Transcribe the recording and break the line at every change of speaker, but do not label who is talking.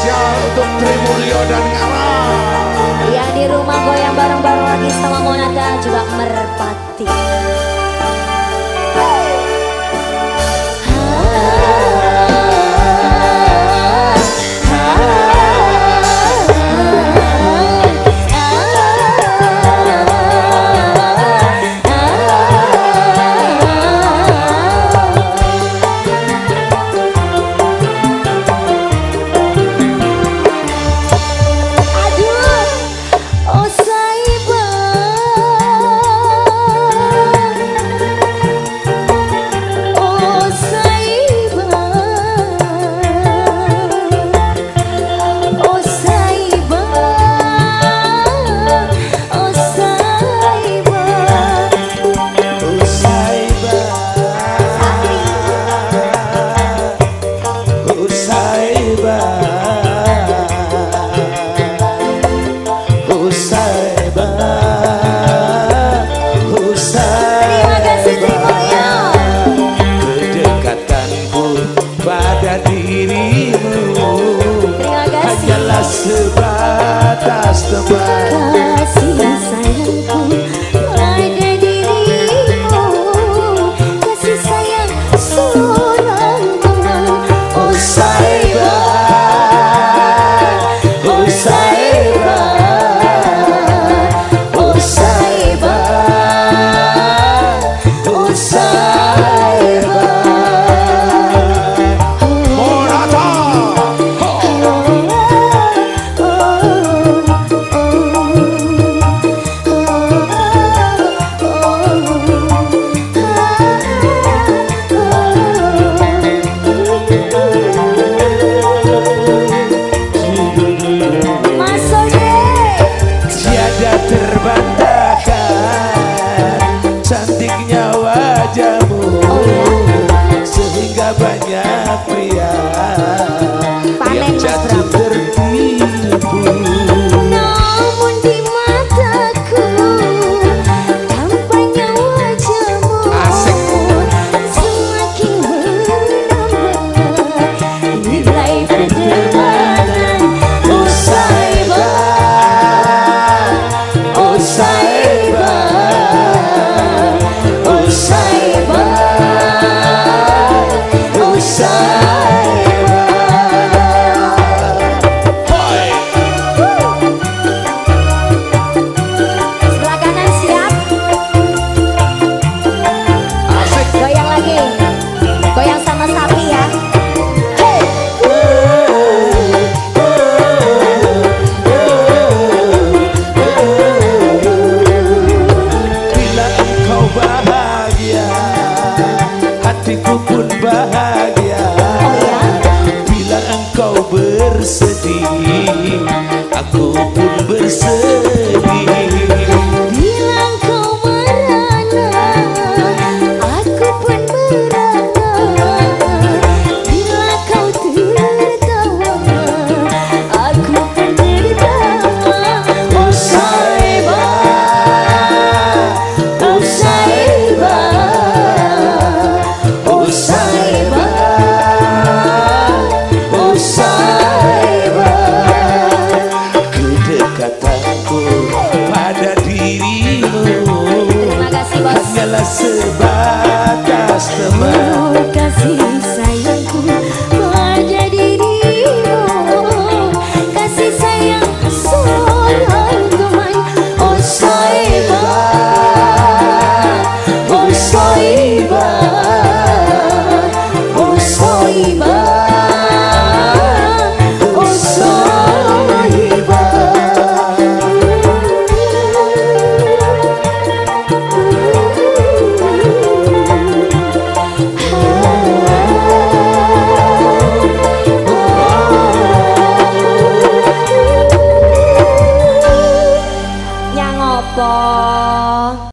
spesial untuk Trimulyo dan Ngara.
Yang di rumah goyang bareng-bareng lagi sama Monata juga Merpati.
Sebatas teman
kasih sayangku pada dirimu, kasih sayang seorang teman.
Oh Sahiba, oh Sahiba, oh Sahiba, oh Sahiba. Monata. Cantiknya wajahmu, sehingga banyak pria yang jatuh tertipu.
Namun di mataku tampaknya wajahmu semakin menambah nilai perjalanan.
Oh Sahiba, oh Sahiba, oh Sahiba, oh Sahiba.
Sebelah kanan siap.
Asik.
Goyang lagi. Goyang sama sapi ya.
Bila engkau bahagia, hatiku pun bahagia. Bila engkau bersedih, aku pun bersedih.